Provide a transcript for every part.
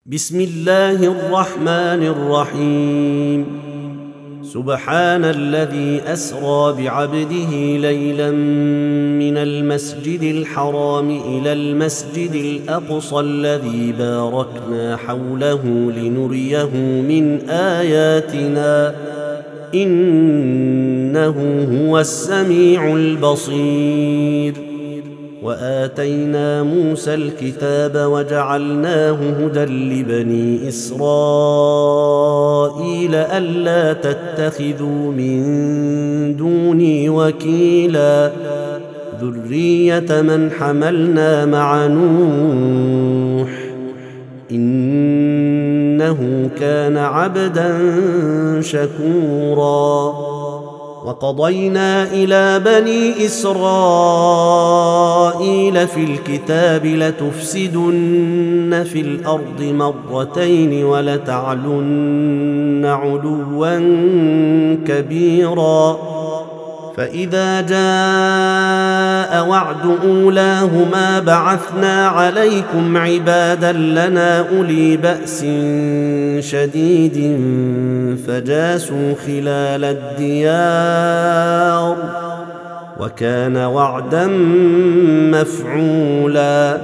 بسم الله الرحمن الرحيم. سبحان الذي أسرى بعبده ليلا من المسجد الحرام إلى المسجد الأقصى الذي باركنا حوله لنريه من آياتنا إنه هو السميع البصير. وآتينا موسى الكتاب وجعلناه هدى لبني إسرائيل ألا تتخذوا من دوني وكيلا ذرية من حملنا مع نوح إنه كان عبدا شكورا. وقضينا إلى بني إسرائيل في الكتاب لتفسدن في الأرض مرتين ولتعلن علوا كبيرا. فإذا جاء وعد أولاهما بعثنا عليكم عبادا لنا أولي بأس شديد فجاسوا خلال الديار وكان وعدا مفعولا.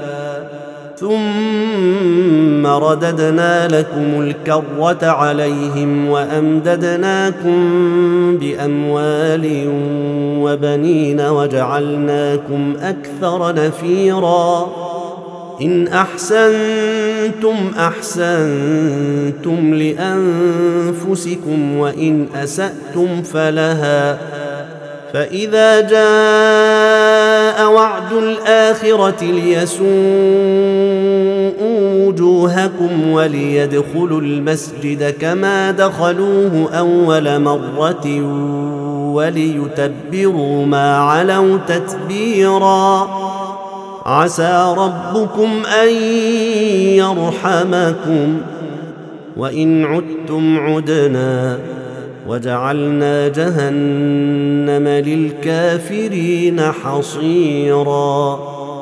ثم رددنا لكم الكرة عليهم وأمددناكم بأموال وبنين وجعلناكم أكثر نفيرا. إن أحسنتم أحسنتم لأنفسكم وإن أسأتم فلها. فإذا جاء وعد الآخرة ليسوءوا وجوهكم وليدخلوا المسجد كما دخلوه أول مرة وليتبروا ما علوا تتبيرا. عسى ربكم أن يرحمكم وإن عدتم عدنا وجعلنا جهنم للكافرين حصيرا.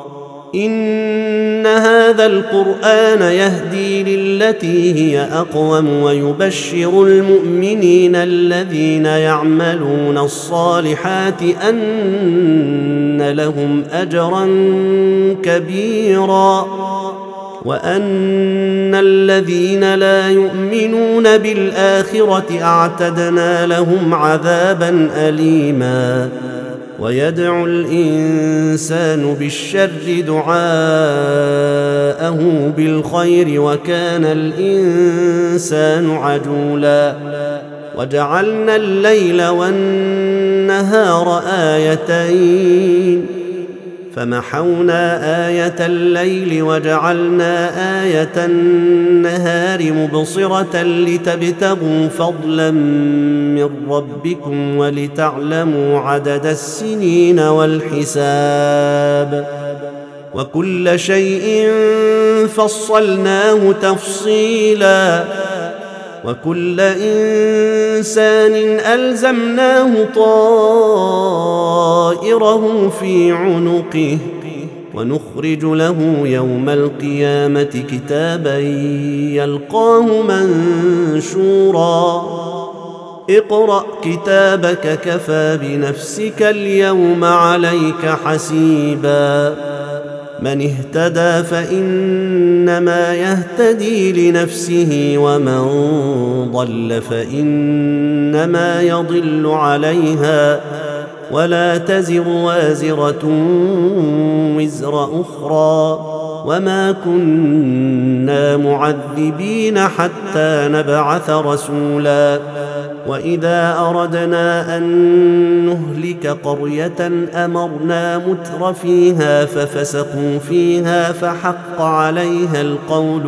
إن هذا القرآن يهدي للتي هي أقوم ويبشر المؤمنين الذين يعملون الصالحات أن لهم أجرا كبيرا وأن الذين لا يؤمنون بالآخرة أعتدنا لهم عذابا أليما. ويدعو الإنسان بالشر دعاءه بالخير وكان الإنسان عجولا. وجعلنا الليل والنهار آيتين فمحونا آية الليل وجعلنا آية النهار مبصرة لتبتغوا فضلا من ربكم ولتعلموا عدد السنين والحساب وكل شيء فصلناه تفصيلا. وكل إنسان ألزمناه طائره في عنقه ونخرج له يوم القيامة كتابا يلقاه منشورا. اقرأ كتابك كفى بنفسك اليوم عليك حسيبا. من اهتدى فإنما يهتدي لنفسه ومن ضل فإنما يضل عليها ولا تزر وازرة وزر أخرى وما كنا معذبين حتى نبعث رسولا. وإذا أردنا أن نهلك قرية أمرنا متر فيها ففسقوا فيها فحق عليها القول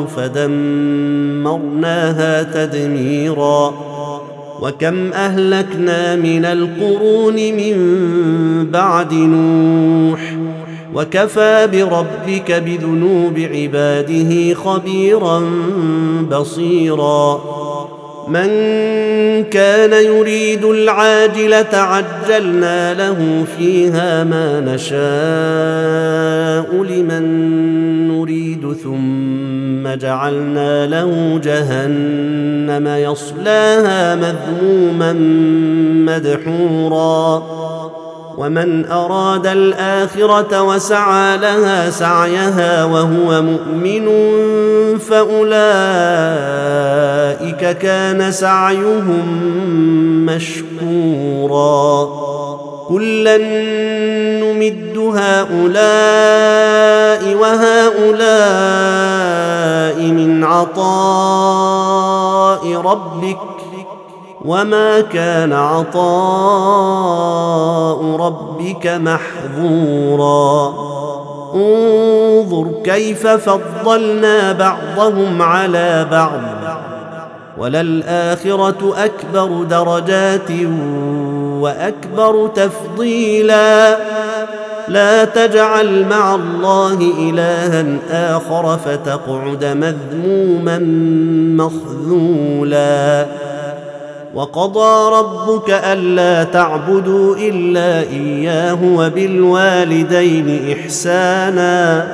فدمرناها تدميرا. وكم أهلكنا من القرون من بعد نوح وكفى بربك بذنوب عباده خبيرا بصيرا. من كان يريد العاجلة عجلنا له فيها ما نشاء لمن نريد ثم ثم جعلنا له جهنم يصلاها مذموما مدحورا ومن أراد الآخرة وسعى لها سعيها وهو مؤمن فأولئك كان سعيهم مشكورا كلا نمد هؤلاء وهؤلاء من عطاء ربك وما كان عطاء ربك محظورا انظر كيف فضلنا بعضهم على بعض وللآخرة أكبر درجات وأكبر تفضيلا لا تجعل مع الله إلها آخر فتقعد مذموما مخذولا وقضى ربك ألا تعبدوا إلا إياه وبالوالدين إحسانا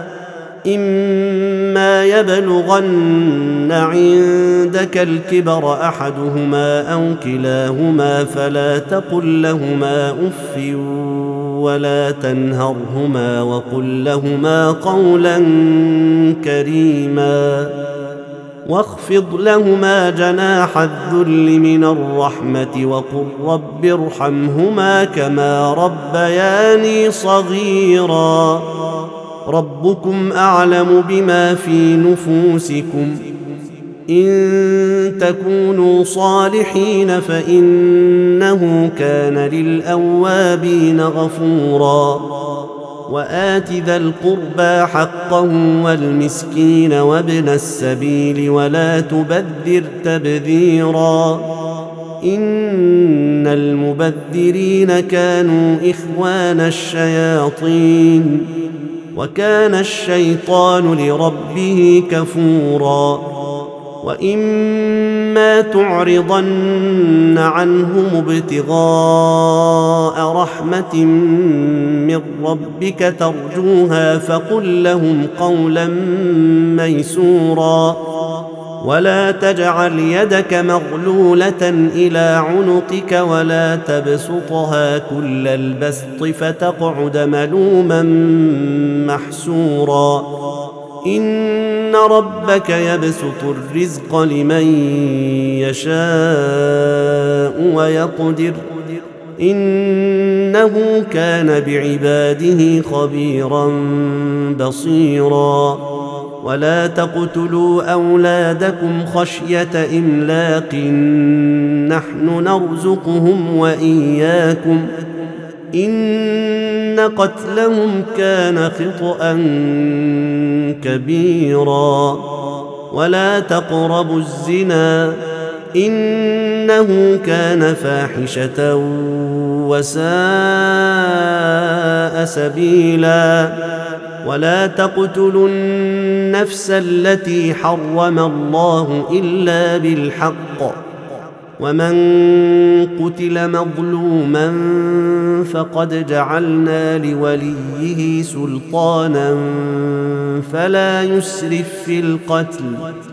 إما يبلغن عندك الكبر أحدهما أو كلاهما فلا تقل لهما أف ولا تنهرهما وقل لهما قولا كريما واخفض لهما جناح الذل من الرحمة وقل رب ارحمهما كما ربياني صغيرا ربكم أعلم بما في نفوسكم إن تكونوا صالحين فإنه كان للأوابين غفورا وآت ذا القربى حقه والمسكين وابن السبيل ولا تبذر تبذيرا إن المبذرين كانوا إخوان الشياطين وكان الشيطان لربه كفورا وإما تعرضن عنهم ابتغاء رحمة من ربك ترجوها فقل لهم قولا ميسورا ولا تجعل يدك مغلولة إلى عنقك ولا تبسطها كل البسط فتقعد ملوما محسورا إن ربك يبسط الرزق لمن يشاء ويقدر إنه كان بعباده خبيرا بصيرا ولا تقتلوا أولادكم خشية إملاق نحن نرزقهم وإياكم إن قتلهم كان خطأ كبيرا ولا تقربوا الزنا إنه كان فاحشة وساء سبيلا ولا تقتلوا النفس التي حرم الله إلا بالحق ومن قتل مظلوما فقد جعلنا لوليه سلطانا فلا يسرف في القتل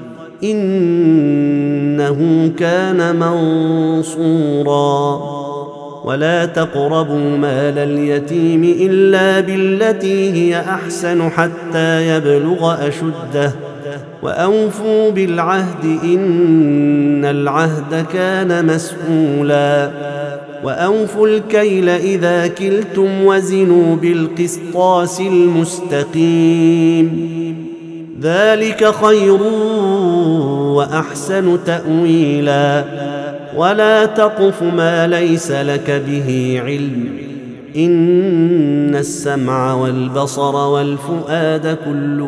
إنه كان منصورا ولا تقربوا مال اليتيم إلا بالتي هي أحسن حتى يبلغ أشده وأوفوا بالعهد إن العهد كان مسؤولا وأوفوا الكيل إذا كلتم وزنوا بالقسطاس المستقيم ذلك خير وأحسن تأويلا ولا تقف ما ليس لك به علم إن السمع والبصر والفؤاد كل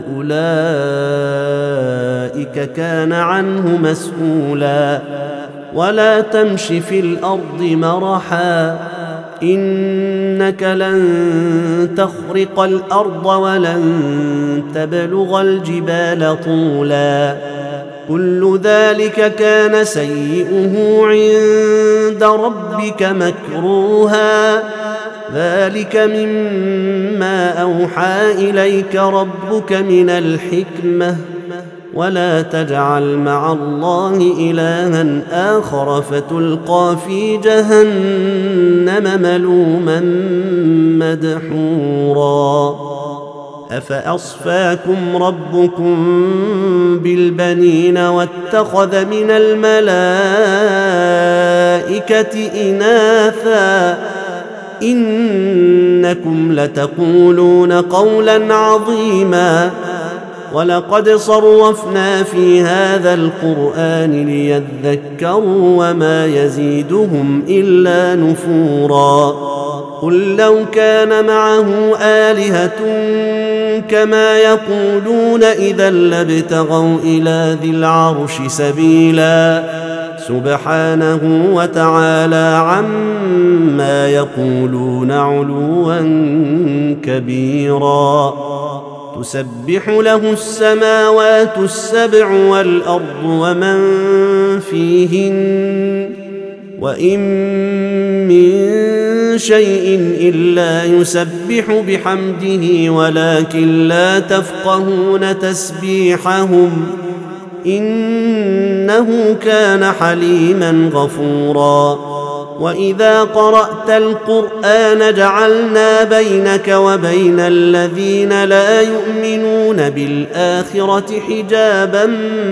أولئك كان عنه مسؤولا ولا تمش في الأرض مرحا إنك لن تخرق الأرض ولن تبلغ الجبال طولا كل ذلك كان سيئه عند ربك مكروها ذلك مما أوحى إليك ربك من الحكمة ولا تجعل مع الله إلها آخر فتلقى في جهنم ملوما مدحورا أفأصفاكم ربكم بالبنين واتخذ من الملائكة إناثا إنكم لتقولون قولا عظيما ولقد صرفنا في هذا القرآن ليذكروا وما يزيدهم إلا نفورا قل لو كان معه آلهة كما يقولون إذا لابتغوا إلى ذي العرش سبيلا سبحانه وتعالى عما يقولون علوا كبيرا تسبح له السماوات السبع والأرض ومن فيهن وإن من شيء إلا يسبح بحمده ولكن لا تفقهون تسبيحهم إنه كان حليما غفورا وإذا قرأت القرآن جعلنا بينك وبين الذين لا يؤمنون بالآخرة حجابا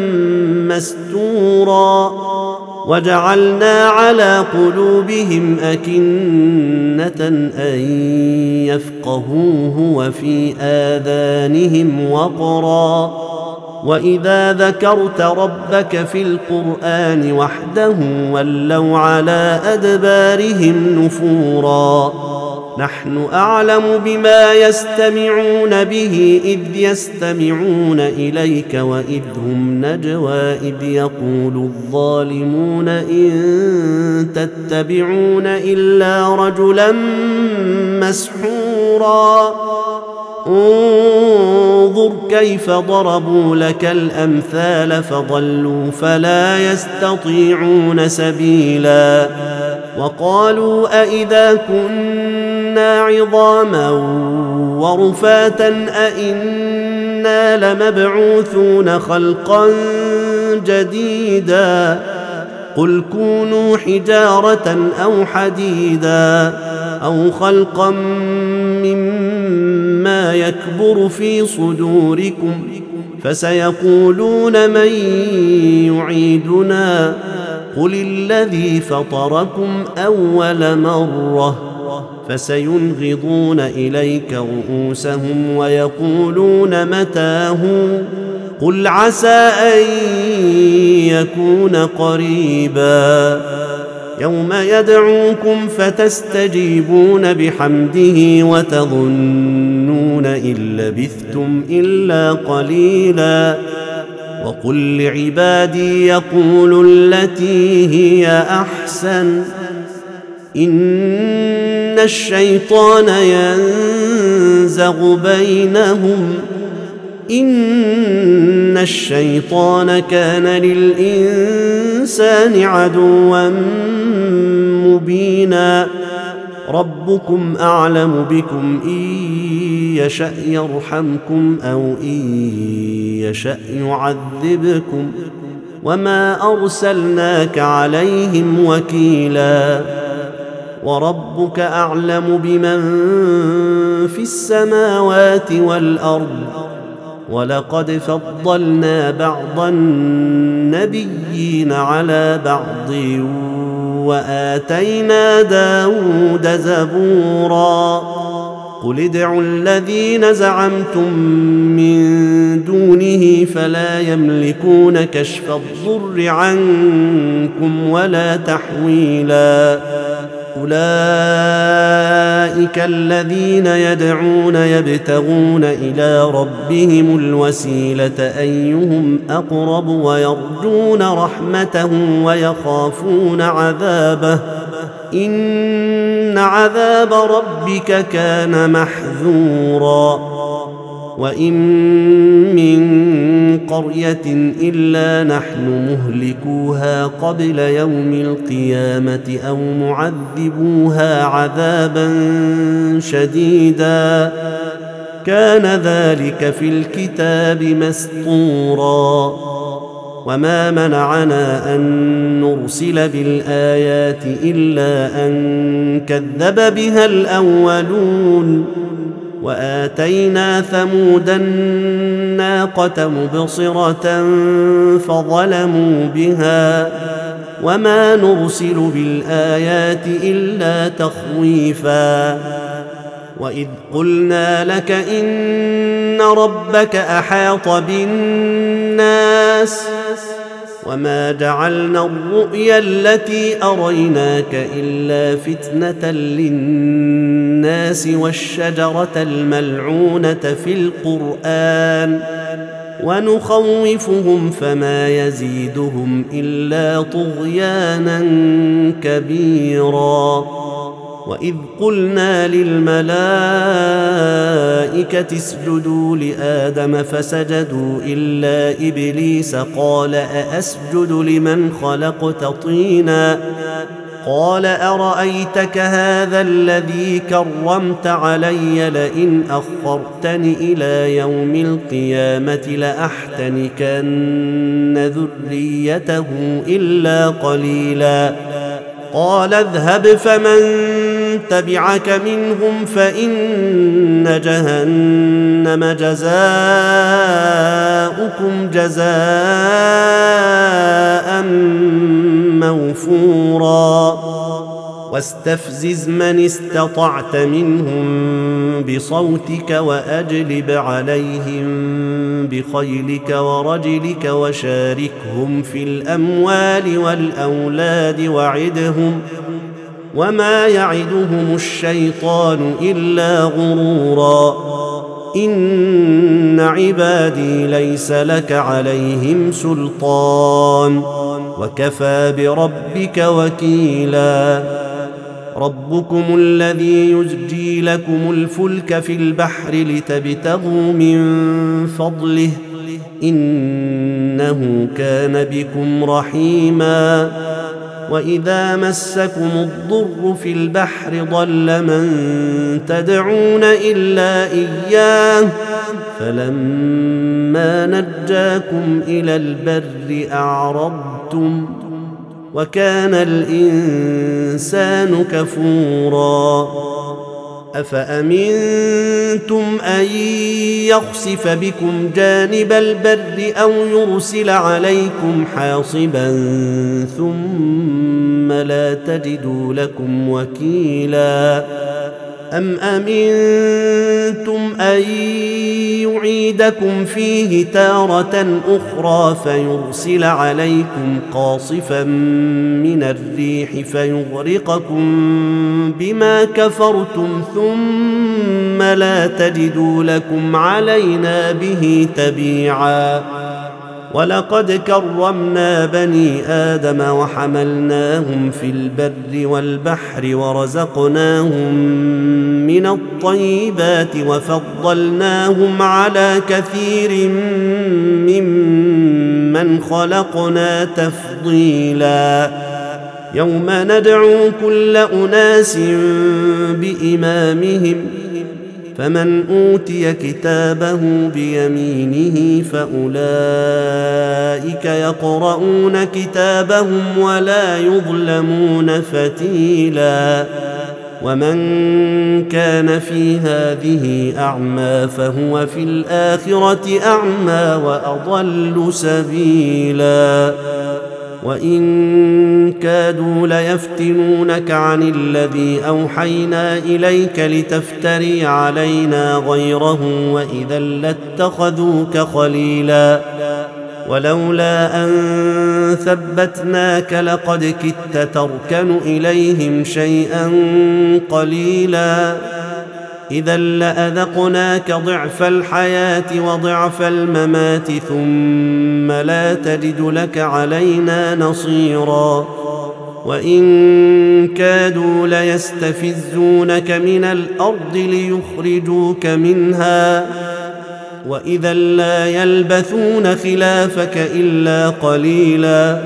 مستورا وجعلنا على قلوبهم أكنة أن يفقهوه وفي آذانهم وقرا وإذا ذكرت ربك في القرآن وحده ولوا على أدبارهم نفورا نحن أعلم بما يستمعون به إذ يستمعون إليك وإذ هم نجوى إذ يقول الظالمون إن تتبعون إلا رجلا مسحورا انظر كيف ضربوا لك الأمثال فضلوا فلا يستطيعون سبيلا وقالوا أإذا كنا عظاما ورفاتا أإنا لمبعوثون خلقا جديدا قل كونوا حجارة أو حديدا أو خلقا مما يكبر في صدوركم فسيقولون من يعيدنا قل الذي فطركم أول مرة فسينغضون إليك رؤوسهم ويقولون متاه قل عسى أن يكون قريبا يوم يدعوكم فتستجيبون بحمده وتظنون إن لبثتم إلا قليلا وقل لعبادي يقولوا التي هي أحسن إن الشيطان ينزغ بينهم إن الشيطان كان للإنسان عدوا مبينا ربكم أعلم بكم إن يشأ يرحمكم أو إن يشأ يعذبكم وما أرسلناك عليهم وكيلا وربك أعلم بمن في السماوات والأرض ولقد فضلنا بعض النبيين على بعض وآتينا داود زبورا قل ادعوا الذين زعمتم من دونه فلا يملكون كشف الضر عنكم ولا تحويلا أولئك الذين يدعون يبتغون إلى ربهم الوسيلة أيهم أقرب ويرجون رحمته ويخافون عذابه إن عذاب ربك كان محذورا وإن من قرية إلا نحن مهلكوها قبل يوم القيامة أو معذبوها عذابا شديدا كان ذلك في الكتاب مسطورا. وما منعنا أن نرسل بالآيات إلا أن كذب بها الأولون. وآتينا ثمود الناقة مبصرة فظلموا بها. وما نرسل بالآيات إلا تخويفا. وإذ قلنا لك إن ربك أحاط بالناس وما جعلنا الرؤيا التي أريناك إلا فتنة للناس والشجرة الملعونة في القرآن ونخوفهم فما يزيدهم إلا طغيانا كبيرا. وإذ قلنا للملائكة اسجدوا لآدم فسجدوا إلا إبليس قال أأسجد لمن خلقت طينا قال أرأيتك هذا الذي كرمت علي لئن أخرتني إلى يوم القيامة لأحتنكن ذريته إلا قليلا. قال اذهب فمن تبعك منهم فإن جهنم جزاؤكم جزاء موفورا. واستفزز من استطعت منهم بصوتك وأجلب عليهم بخيلك ورجلك وشاركهم في الأموال والأولاد وعدهم وما يعدهم الشيطان إلا غرورا. إن عبادي ليس لك عليهم سلطان وكفى بربك وكيلا. ربكم الذي يزجي لكم الفلك في البحر لتبتغوا من فضله إنه كان بكم رحيما. وإذا مسكم الضر في البحر ضل من تدعون إلا إياه فلما نجاكم إلى البر أعرضتم وكان الإنسان كفورا. أفأمنتم أن يخسف بكم جانب البر أو يرسل عليكم حاصبا ثم لا تجدوا لكم وكيلا. أم أمنتم أن يعيدكم فيه تارة أخرى فيرسل عليكم قاصفا من الريح فيغرقكم بما كفرتم ثم لا تجدوا لكم علينا به تبيعا. ولقد كرمنا بني آدم وحملناهم في البر والبحر ورزقناهم من الطيبات وفضلناهم على كثير ممن خلقنا تفضيلا. يوم ندعو كل أناس بإمامهم فمن أوتي كتابه بيمينه فأولئك يقرؤون كتابهم ولا يظلمون فتيلا. ومن كان في هذه أعمى فهو في الآخرة أعمى وأضل سبيلا. وإن كادوا ليفتنونك عن الذي أوحينا إليك لتفتري علينا غيره وإذا لاتخذوك خليلا. ولولا أن ثبتناك لقد كدت تركن إليهم شيئا قليلا. إذا لأذقناك ضعف الحياة وضعف الممات ثم لا تجد لك علينا نصيرا. وإن كادوا ليستفزونك من الأرض ليخرجوك منها وإذا لا يلبثون خلافك إلا قليلا.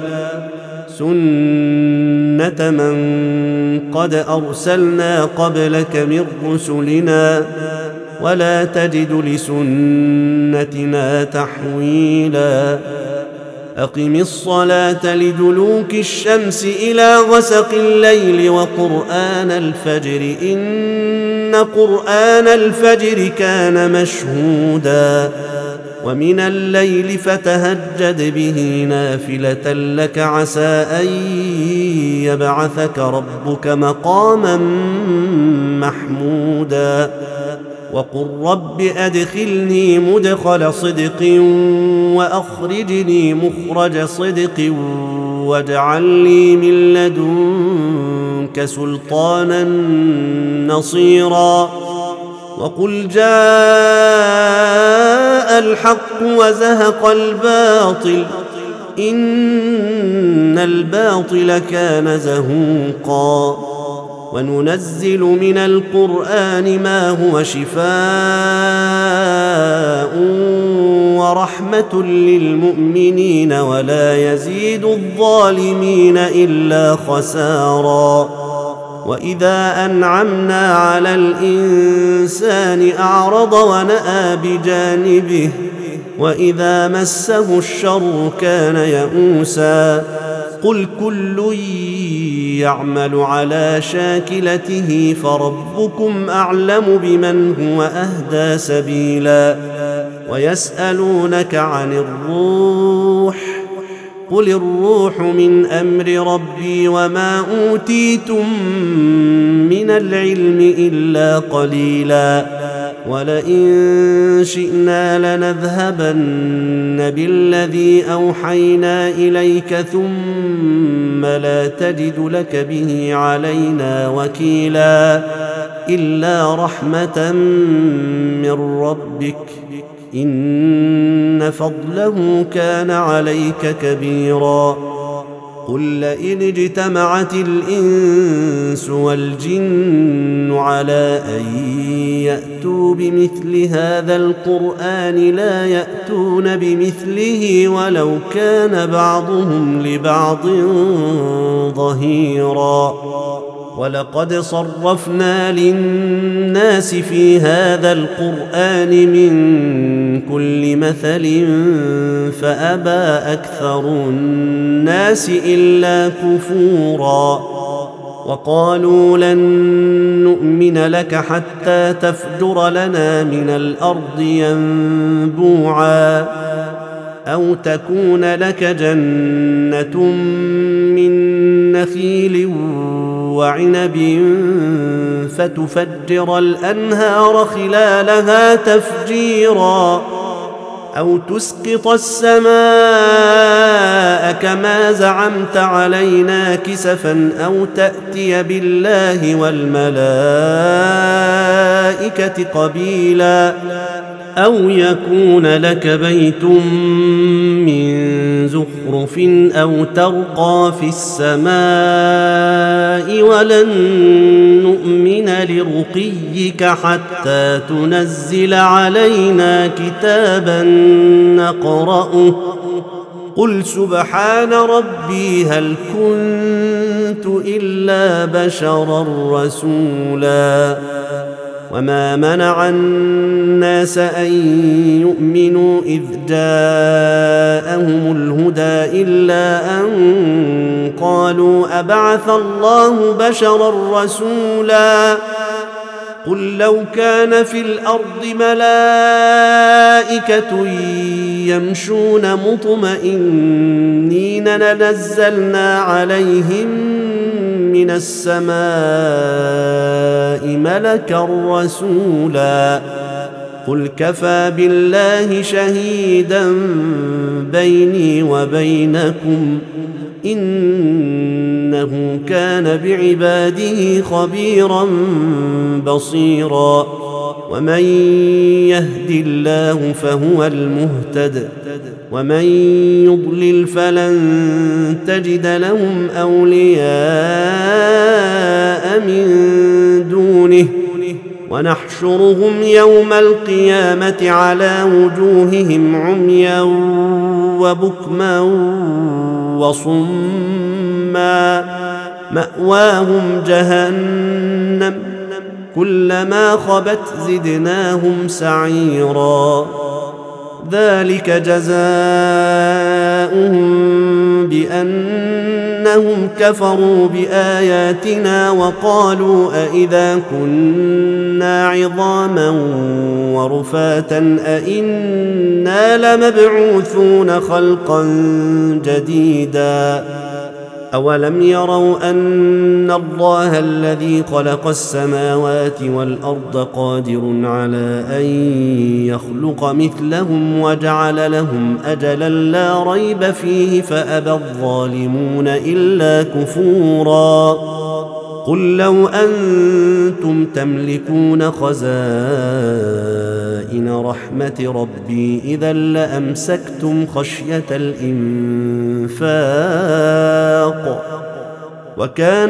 سنة من قد أرسلنا قبلك من رسلنا ولا تجد لسنتنا تحويلا أقم الصلاة لدلوك الشمس إلى غسق الليل وقرآن الفجر إن قرآن الفجر كان مشهودا ومن الليل فتهجد به نافلة لك عسى أن يبعثك ربك مقاما محمودا وقل رب أدخلني مدخل صدق وأخرجني مخرج صدق واجعل لي من لدنك سلطانا نصيرا وقل جاء الحق وزهق الباطل إن الباطل كان زهوقا وننزل من القرآن ما هو شفاء ورحمة للمؤمنين ولا يزيد الظالمين إلا خسارا وإذا أنعمنا على الإنسان أعرض ونأى بجانبه وإذا مسه الشر كان يئوسا قل كل يعمل على شاكلته فربكم أعلم بمن هو أهدى سبيلا ويسألونك عن الروح قل الروح من أمر ربي وما أوتيتم من العلم إلا قليلا ولئن شئنا لنذهبن بالذي أوحينا إليك ثم لا تجد لك به علينا وكيلا إلا رحمة من ربك إن فضله كان عليك كبيرا قل لئن اجتمعت الإنس والجن على أن يأتوا بمثل هذا القرآن لا يأتون بمثله ولو كان بعضهم لبعض ظهيرا ولقد صرفنا للناس في هذا القرآن من كل مثل فأبى أكثر الناس إلا كفورا وقالوا لن نؤمن لك حتى تفجر لنا من الأرض ينبوعا أو تكون لك جنة من نخيل وعنب فتفجر الأنهار خلالها تفجيرا أو تسقط السماء كما زعمت علينا كسفا أو تأتي بالله والملائكة قبيلا أو يكون لك بيت من زخرف أو ترقى في السماء ولن نؤمن لرقيك حتى تنزل علينا كتابا نقرأه قل سبحان ربي هل كنت إلا بشرا رسولا وما منع الناس أن يؤمنوا إذ جاءهم الهدى إلا أن قالوا أبعث الله بشرا رسولا قل لو كان في الأرض ملائكة يمشون مطمئنين لنزلنا عليهم من السماء ملكا رسولا قل كفى بالله شهيدا بيني وبينكم إنه كان بعباده خبيرا بصيرا ومن يهد الله فهو المهتد ومن يضلل فلن تجد لهم أولياء من دونه ونحشرهم يوم القيامة على وجوههم عميا وبكما وصما مأواهم جهنم كلما خبت زدناهم سعيرا ذلك جزاؤهم بأنهم كفروا بآياتنا وقالوا أإذا كنا عظاما ورفاتا أإنا لمبعوثون خلقا جديدا أولم يروا أن الله الذي خلق السماوات والأرض قادر على أن يخلق مثلهم وجعل لهم أجلا لا ريب فيه فأبى الظالمون إلا كفورا قل لو أنتم تملكون خزائن رحمة ربي إذا لأمسكتم خشية الإنفاق وكان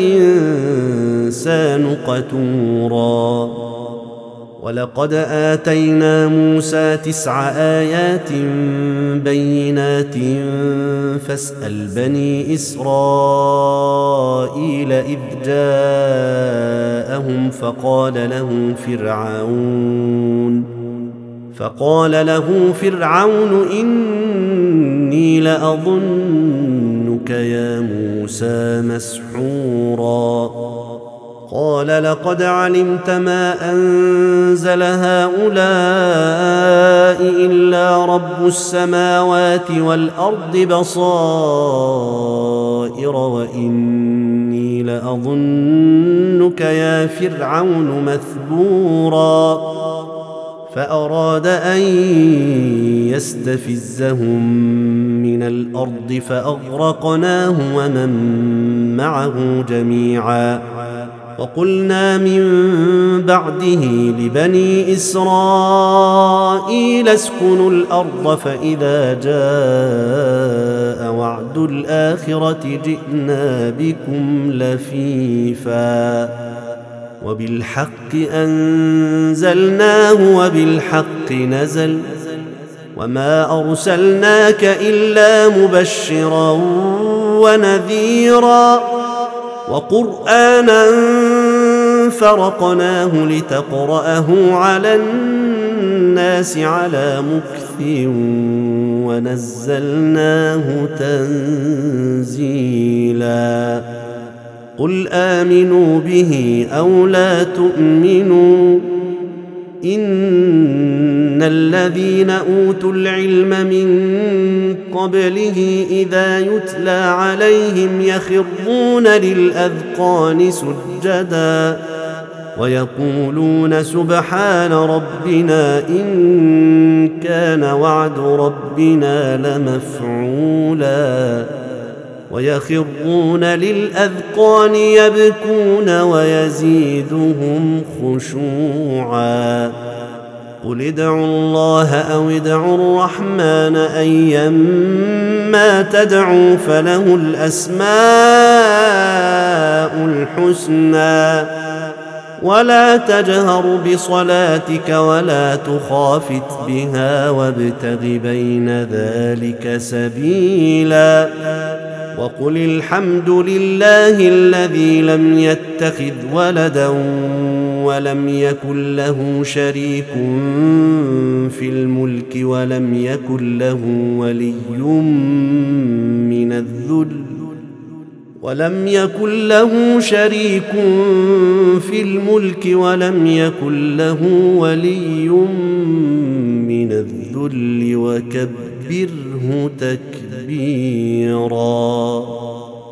الإنسان قتورا ولقد آتينا موسى 9 آيات بينات فاسأل بني إسرائيل إذ جاءهم فقال له فرعون إني لأظنك يا موسى مسحورا قال لقد علمت ما أنزل هؤلاء إلا رب السماوات والأرض بصائر وإني لأظنك يا فرعون مثبورا فأراد أن يستفزهم من الأرض فأغرقناه ومن معه جميعا وقلنا من بعده لبني إسرائيل اسكنوا الأرض فإذا جاء وعد الآخرة جئنا بكم لفيفا وبالحق أنزلناه وبالحق نزل وما أرسلناك إلا مبشرا ونذيرا وقرآنا فرقناه لتقرأه على الناس على مكث ونزلناه تنزيلا قل آمنوا به أو لا تؤمنوا إن الذين أوتوا العلم من قبله إذا يتلى عليهم يخرون للأذقان سجدا ويقولون سبحان ربنا إن كان وعد ربنا لمفعولا ويخرون للأذقان يبكون ويزيدهم خشوعا قل ادعوا الله أو ادعوا الرحمن أيما تدعوا فله الأسماء الحسنى ولا تجهر بصلاتك ولا تخافت بها وابتغ بين ذلك سبيلا وقل الحمد لله الذي لم يتخذ ولدا ولم يكن له شريك في الملك ولم يكن له ولي من الذل وكبره تكبيرا.